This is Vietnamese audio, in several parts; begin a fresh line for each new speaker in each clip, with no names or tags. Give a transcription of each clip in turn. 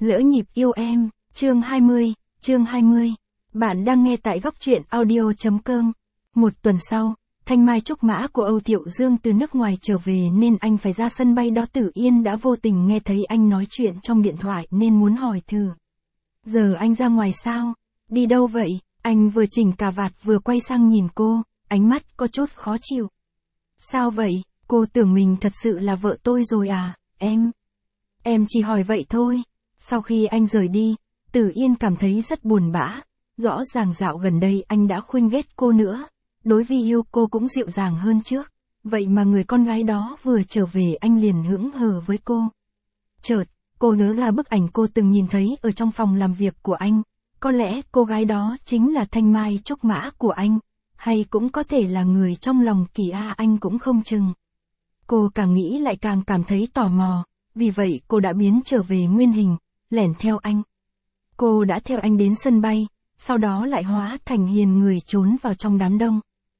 Lỡ nhịp yêu em, chương 20. Bạn đang nghe tại góc truyện audio.com. Một tuần sau, thanh mai trúc mã của Âu Thiệu Dương từ nước ngoài trở về nên anh phải ra sân bay đó. Tử Yên đã vô tình nghe thấy anh nói chuyện trong điện thoại nên muốn hỏi thử. Giờ anh ra ngoài sao? Đi đâu vậy? Anh vừa chỉnh cà vạt vừa quay sang nhìn cô, ánh mắt có chút khó chịu. Sao vậy? Cô tưởng mình thật sự là vợ tôi rồi à? Em chỉ hỏi vậy thôi. Sau khi anh rời đi, Tử Yên cảm thấy rất buồn bã. Rõ ràng dạo gần đây anh đã khuynh ghét cô nữa. Đối với yêu cô cũng dịu dàng hơn trước. Vậy mà người con gái đó vừa trở về anh liền hững hờ với cô. Chợt, cô nhớ là bức ảnh cô từng nhìn thấy ở trong phòng làm việc của anh. Có lẽ cô gái đó chính là thanh mai trúc mã của anh. Hay cũng có thể là người trong lòng Kỳ A anh cũng không chừng. Cô càng nghĩ lại càng cảm thấy tò mò. Vì vậy cô đã biến trở về nguyên hình, lẻn theo anh. Cô đã theo anh đến sân bay, sau đó lại hóa thành hiền người trốn vào trong đám đông.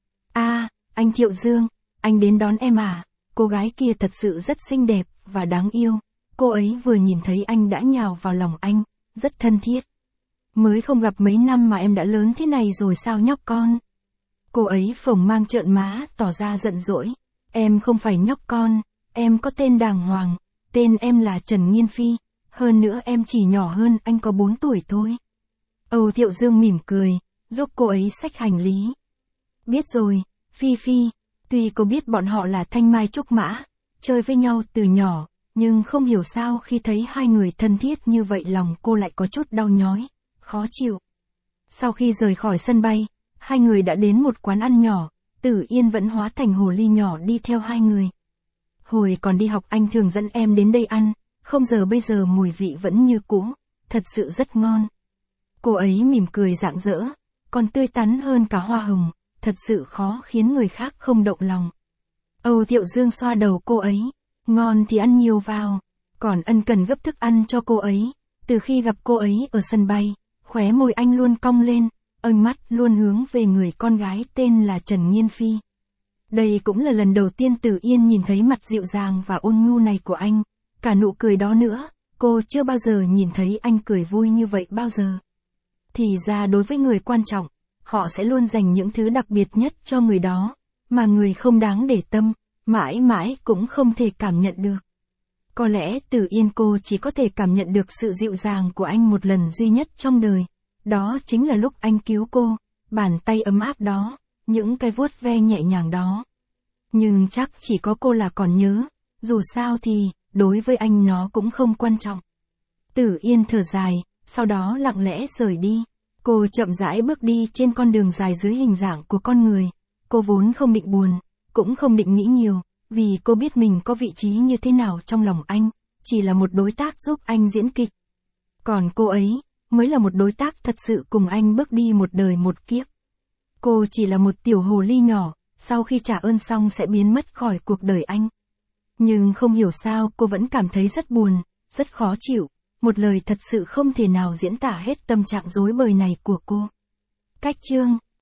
Anh Thiệu Dương, anh đến đón em à? Cô gái kia thật sự rất xinh đẹp và đáng yêu. Cô ấy vừa nhìn thấy anh đã nhào vào lòng anh, rất thân thiết. Mới không gặp mấy năm mà em đã lớn thế này rồi sao nhóc con? Cô ấy phồng mang trợn má tỏ ra giận dỗi. Em không phải nhóc con, em có tên đàng hoàng. Tên em là Trần Nghiên Phi, hơn nữa em chỉ nhỏ hơn anh có 4 tuổi thôi. Âu Thiệu Dương mỉm cười, giúp cô ấy xách hành lý. Biết rồi, Phi, tuy cô biết bọn họ là thanh mai trúc mã, chơi với nhau từ nhỏ, nhưng không hiểu sao khi thấy hai người thân thiết như vậy lòng cô lại có chút đau nhói, khó chịu. Sau khi rời khỏi sân bay, hai người đã đến một quán ăn nhỏ, Tử Yên vẫn hóa thành hồ ly nhỏ đi theo hai người. Hồi còn đi học anh thường dẫn em đến đây ăn, không giờ bây giờ mùi vị vẫn như cũ, thật sự rất ngon. Cô ấy mỉm cười rạng rỡ, còn tươi tắn hơn cả hoa hồng, thật sự khó khiến người khác không động lòng. Âu Thiệu Dương xoa đầu cô ấy, ngon thì ăn nhiều vào, còn ân cần gấp thức ăn cho cô ấy. Từ khi gặp cô ấy ở sân bay, khóe môi anh luôn cong lên, ánh mắt luôn hướng về người con gái tên là Trần Nghiên Phi. Đây cũng là lần đầu tiên Tử Yên nhìn thấy mặt dịu dàng và ôn nhu này của anh, cả nụ cười đó nữa, cô chưa bao giờ nhìn thấy anh cười vui như vậy bao giờ. Thì ra đối với người quan trọng, họ sẽ luôn dành những thứ đặc biệt nhất cho người đó, mà người không đáng để tâm, mãi mãi cũng không thể cảm nhận được. Có lẽ Tử Yên cô chỉ có thể cảm nhận được sự dịu dàng của anh một lần duy nhất trong đời, đó chính là lúc anh cứu cô, bàn tay ấm áp đó. Những cái vuốt ve nhẹ nhàng đó. Nhưng chắc chỉ có cô là còn nhớ, dù sao thì, đối với anh nó cũng không quan trọng. Tử Yên thở dài, sau đó lặng lẽ rời đi. Cô chậm rãi bước đi trên con đường dài dưới hình dạng của con người. Cô vốn không định buồn, cũng không định nghĩ nhiều, vì cô biết mình có vị trí như thế nào trong lòng anh, chỉ là một đối tác giúp anh diễn kịch. Còn cô ấy, mới là một đối tác thật sự cùng anh bước đi một đời một kiếp. Cô chỉ là một tiểu hồ ly nhỏ, sau khi trả ơn xong sẽ biến mất khỏi cuộc đời anh. Nhưng không hiểu sao cô vẫn cảm thấy rất buồn, rất khó chịu, một lời thật sự không thể nào diễn tả hết tâm trạng rối bời này của cô. Cách chương